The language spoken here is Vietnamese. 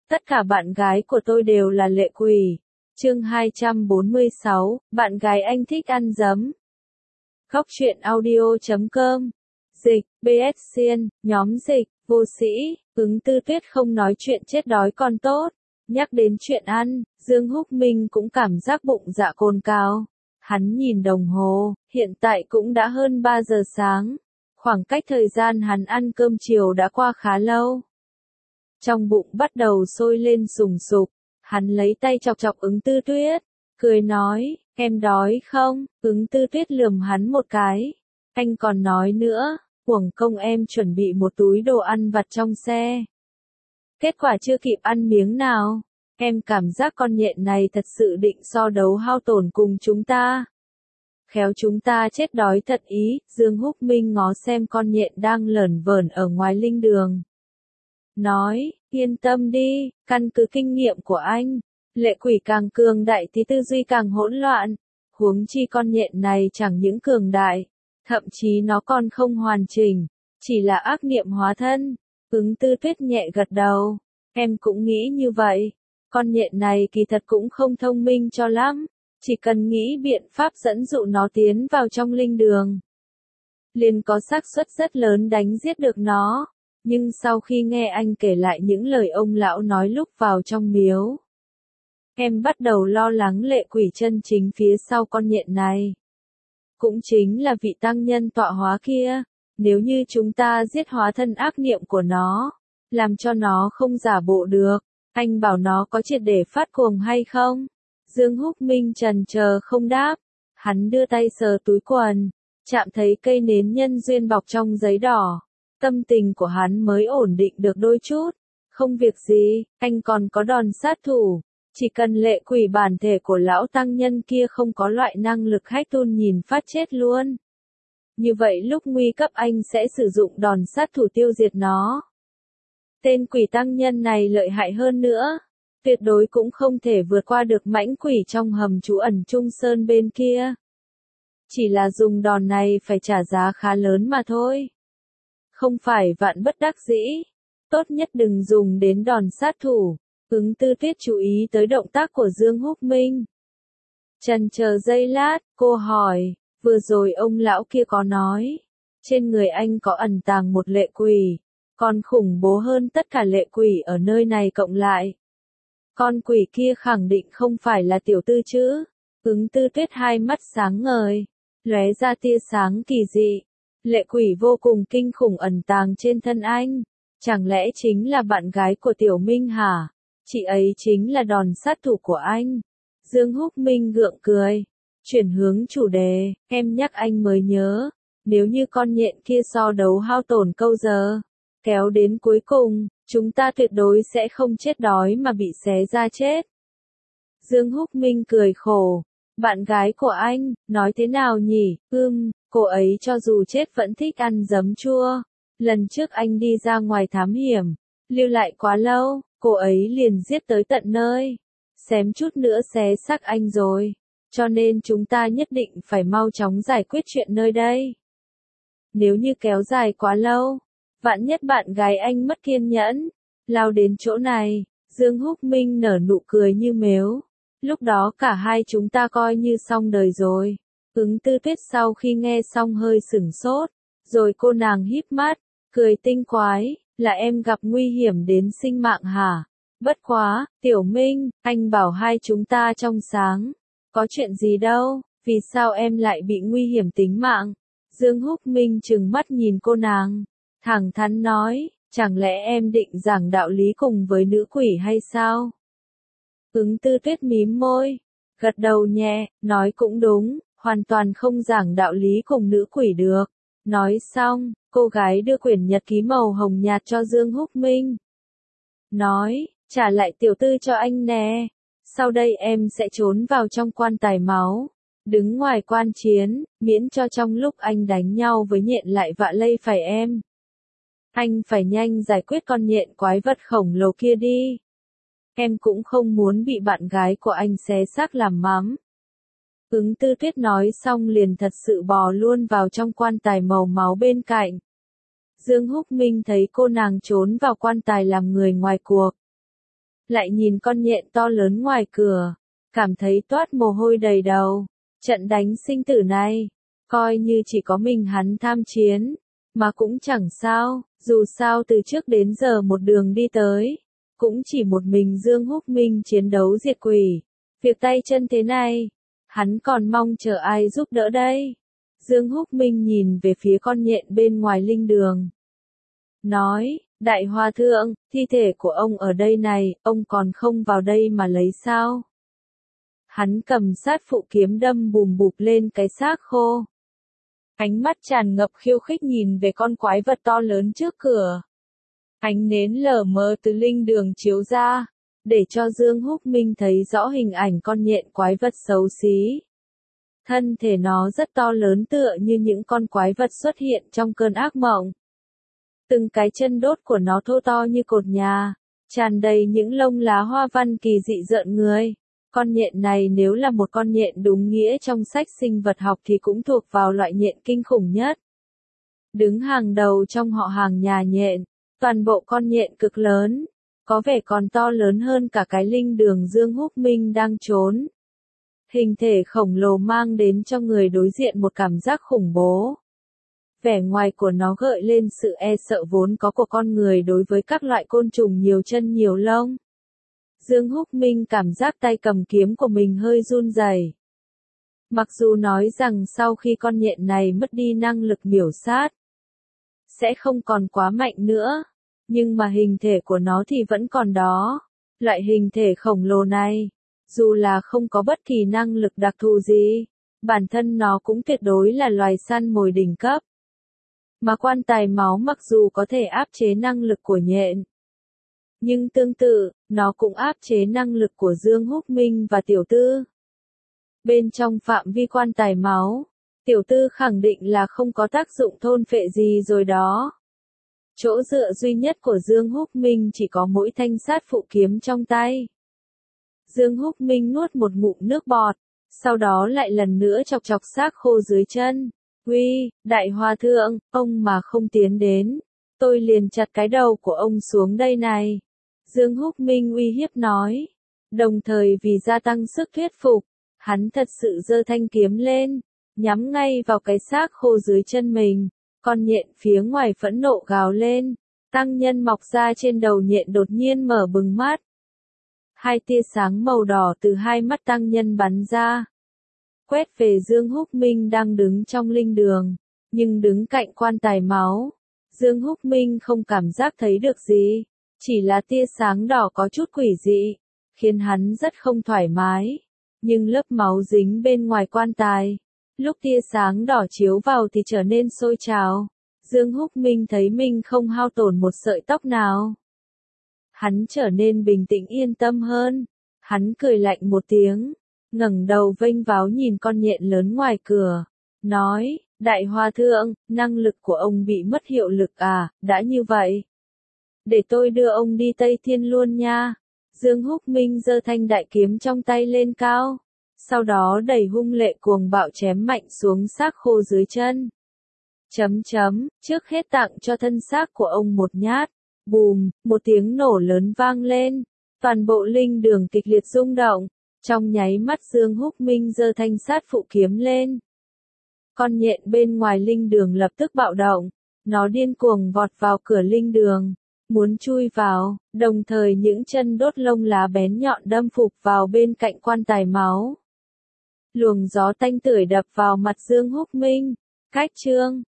Tất cả bạn gái của tôi đều là lệ quỷ. Chương 246, bạn gái anh thích ăn giấm. Góc truyện audio.com. Dịch, BS Xiên, nhóm dịch, vô sĩ, Ứng Tư Tuyết không nói chuyện chết đói còn tốt. Nhắc đến chuyện ăn, Dương Húc Minh cũng cảm giác bụng dạ cồn cào. Hắn nhìn đồng hồ, hiện tại cũng đã hơn 3 giờ sáng. Khoảng cách thời gian hắn ăn cơm chiều đã qua khá lâu. Trong bụng bắt đầu sôi lên sùng sục, hắn lấy tay chọc chọc Ứng Tư Tuyết, cười nói, em đói không? Ứng Tư Tuyết lườm hắn một cái. Anh còn nói nữa, uổng công em chuẩn bị một túi đồ ăn vặt trong xe. Kết quả chưa kịp ăn miếng nào, em cảm giác con nhện này thật sự định so đấu hao tổn cùng chúng ta. Khéo chúng ta chết đói thật ý. Dương Húc Minh ngó xem con nhện đang lởn vởn ở ngoài linh đường. Nói, yên tâm đi, căn cứ kinh nghiệm của anh, lệ quỷ càng cường đại thì tư duy càng hỗn loạn. Huống chi con nhện này chẳng những cường đại, thậm chí nó còn không hoàn chỉnh, chỉ là ác niệm hóa thân. Ứng Tư Tuyết nhẹ gật đầu, em cũng nghĩ như vậy. Con nhện này kỳ thật cũng không thông minh cho lắm, chỉ cần nghĩ biện pháp dẫn dụ nó tiến vào trong linh đường, liền có xác suất rất lớn đánh giết được nó. Nhưng sau khi nghe anh kể lại những lời ông lão nói lúc vào trong miếu, em bắt đầu lo lắng lệ quỷ chân chính phía sau con nhện này. Cũng chính là vị tăng nhân tọa hóa kia, nếu như chúng ta giết hóa thân ác niệm của nó, làm cho nó không giả bộ được, anh bảo nó có triệt để phát cuồng hay không? Dương Húc Minh trần chờ không đáp, hắn đưa tay sờ túi quần, chạm thấy cây nến nhân duyên bọc trong giấy đỏ. Tâm tình của hắn mới ổn định được đôi chút. Không việc gì, anh còn có đòn sát thủ. Chỉ cần lệ quỷ bản thể của lão tăng nhân kia không có loại năng lực hách tun nhìn phát chết luôn. Như vậy lúc nguy cấp anh sẽ sử dụng đòn sát thủ tiêu diệt nó. Tên quỷ tăng nhân này lợi hại hơn nữa. Tuyệt đối cũng không thể vượt qua được mãnh quỷ trong hầm trú ẩn Trung Sơn bên kia. Chỉ là dùng đòn này phải trả giá khá lớn mà thôi. Không phải vạn bất đắc dĩ, tốt nhất đừng dùng đến đòn sát thủ. Ứng Tư Tuyết chú ý tới động tác của Dương Húc Minh. Chần chờ giây lát, cô hỏi, vừa rồi ông lão kia có nói, trên người anh có ẩn tàng một lệ quỷ, còn khủng bố hơn tất cả lệ quỷ ở nơi này cộng lại. Con quỷ kia khẳng định không phải là tiểu tư chứ? Ứng Tư Tuyết hai mắt sáng ngời, lóe ra tia sáng kỳ dị. Lệ quỷ vô cùng kinh khủng ẩn tàng trên thân anh. Chẳng lẽ chính là bạn gái của Tiểu Minh hả? Chị ấy chính là đòn sát thủ của anh. Dương Húc Minh gượng cười. Chuyển hướng chủ đề, em nhắc anh mới nhớ. Nếu như con nhện kia so đấu hao tổn câu giờ, kéo đến cuối cùng, chúng ta tuyệt đối sẽ không chết đói mà bị xé ra chết. Dương Húc Minh cười khổ. Bạn gái của anh, nói thế nào nhỉ? Cô ấy cho dù chết vẫn thích ăn giấm chua. Lần trước anh đi ra ngoài thám hiểm, lưu lại quá lâu, cô ấy liền giết tới tận nơi. Xém chút nữa xé xác anh rồi. Cho nên chúng ta nhất định phải mau chóng giải quyết chuyện nơi đây. Nếu như kéo dài quá lâu, vạn nhất bạn gái anh mất kiên nhẫn, lao đến chỗ này. Dương Húc Minh nở nụ cười như mếu. Lúc đó cả hai chúng ta coi như xong đời rồi. Ứng Tư Tuyết sau khi nghe xong hơi sửng sốt, rồi cô nàng híp mắt, cười tinh quái, là em gặp nguy hiểm đến sinh mạng hả? Bất quá, Tiểu Minh, anh bảo hai chúng ta trong sáng, có chuyện gì đâu, vì sao em lại bị nguy hiểm tính mạng? Dương Húc Minh trừng mắt nhìn cô nàng, thẳng thắn nói, chẳng lẽ em định giảng đạo lý cùng với nữ quỷ hay sao? Ứng Tư Tuyết mím môi, gật đầu nhẹ, nói cũng đúng. Hoàn toàn không giảng đạo lý cùng nữ quỷ được. Nói xong, cô gái đưa quyển nhật ký màu hồng nhạt cho Dương Húc Minh. Nói, trả lại tiểu tư cho anh nè. Sau đây em sẽ trốn vào trong quan tài máu. Đứng ngoài quan chiến, miễn cho trong lúc anh đánh nhau với nhện lại vạ lây phải em. Anh phải nhanh giải quyết con nhện quái vật khổng lồ kia đi. Em cũng không muốn bị bạn gái của anh xé xác làm mắm. Ứng Tư Tuyết nói xong liền thật sự bò luôn vào trong quan tài màu máu bên cạnh. Dương Húc Minh thấy cô nàng trốn vào quan tài làm người ngoài cuộc, lại nhìn con nhện to lớn ngoài cửa, cảm thấy toát mồ hôi đầy đầu. Trận đánh sinh tử này, coi như chỉ có mình hắn tham chiến, mà cũng chẳng sao, dù sao từ trước đến giờ một đường đi tới, cũng chỉ một mình Dương Húc Minh chiến đấu diệt quỷ. Việc tay chân thế này, hắn còn mong chờ ai giúp đỡ đây. Dương Húc Minh nhìn về phía con nhện bên ngoài linh đường. Nói, Đại Hòa Thượng, thi thể của ông ở đây này, ông còn không vào đây mà lấy sao? Hắn cầm sát phụ kiếm đâm bùm bụp lên cái xác khô. Ánh mắt tràn ngập khiêu khích nhìn về con quái vật to lớn trước cửa. Ánh nến lờ mờ từ linh đường chiếu ra, để cho Dương Húc Minh thấy rõ hình ảnh con nhện quái vật xấu xí. Thân thể nó rất to lớn tựa như những con quái vật xuất hiện trong cơn ác mộng. Từng cái chân đốt của nó thô to như cột nhà, tràn đầy những lông lá hoa văn kỳ dị rợn người. Con nhện này nếu là một con nhện đúng nghĩa trong sách sinh vật học thì cũng thuộc vào loại nhện kinh khủng nhất. Đứng hàng đầu trong họ hàng nhà nhện, toàn bộ con nhện cực lớn, có vẻ còn to lớn hơn cả cái linh đường Dương Húc Minh đang trốn. Hình thể khổng lồ mang đến cho người đối diện một cảm giác khủng bố. Vẻ ngoài của nó gợi lên sự e sợ vốn có của con người đối với các loại côn trùng nhiều chân nhiều lông. Dương Húc Minh cảm giác tay cầm kiếm của mình hơi run rẩy. Mặc dù nói rằng sau khi con nhện này mất đi năng lực miểu sát, sẽ không còn quá mạnh nữa, nhưng mà hình thể của nó thì vẫn còn đó. Loại hình thể khổng lồ này, dù là không có bất kỳ năng lực đặc thù gì, bản thân nó cũng tuyệt đối là loài săn mồi đỉnh cấp. Mà quan tài máu mặc dù có thể áp chế năng lực của nhện, nhưng tương tự, nó cũng áp chế năng lực của Dương Húc Minh và Tiểu Tư. Bên trong phạm vi quan tài máu, Tiểu Tư khẳng định là không có tác dụng thôn phệ gì rồi đó. Chỗ dựa duy nhất của Dương Húc Minh chỉ có mỗi thanh sát phụ kiếm trong tay. Dương Húc Minh nuốt một ngụm nước bọt, sau đó lại lần nữa chọc chọc xác khô dưới chân. Uy, Đại Hòa Thượng, ông mà không tiến đến, tôi liền chặt cái đầu của ông xuống đây này. Dương Húc Minh uy hiếp nói. Đồng thời vì gia tăng sức thuyết phục, hắn thật sự giơ thanh kiếm lên, nhắm ngay vào cái xác khô dưới chân mình. Con nhện phía ngoài phẫn nộ gào lên, tăng nhân mọc ra trên đầu nhện đột nhiên mở bừng mắt. Hai tia sáng màu đỏ từ hai mắt tăng nhân bắn ra, quét về Dương Húc Minh đang đứng trong linh đường, nhưng đứng cạnh quan tài máu. Dương Húc Minh không cảm giác thấy được gì, chỉ là tia sáng đỏ có chút quỷ dị, khiến hắn rất không thoải mái. Nhưng lớp máu dính bên ngoài quan tài, lúc tia sáng đỏ chiếu vào thì trở nên sôi trào. Dương Húc Minh thấy mình không hao tổn một sợi tóc nào. Hắn trở nên bình tĩnh yên tâm hơn. Hắn cười lạnh một tiếng, ngẩng đầu vênh váo nhìn con nhện lớn ngoài cửa, nói, Đại Hòa Thượng, năng lực của ông bị mất hiệu lực à, đã như vậy. Để tôi đưa ông đi Tây Thiên luôn nha. Dương Húc Minh giơ thanh đại kiếm trong tay lên cao, sau đó đẩy hung lệ cuồng bạo chém mạnh xuống xác khô dưới chân. Trước hết tặng cho thân xác của ông một nhát. Bùm, một tiếng nổ lớn vang lên, toàn bộ linh đường kịch liệt rung động. Trong nháy mắt Dương Húc Minh giơ thanh sát phụ kiếm lên. Con nhện bên ngoài linh đường lập tức bạo động, nó điên cuồng vọt vào cửa linh đường, muốn chui vào, đồng thời những chân đốt lông lá bén nhọn đâm phục vào bên cạnh quan tài máu. Luồng gió tanh tưởi đập vào mặt Dương Húc Minh. Cách chương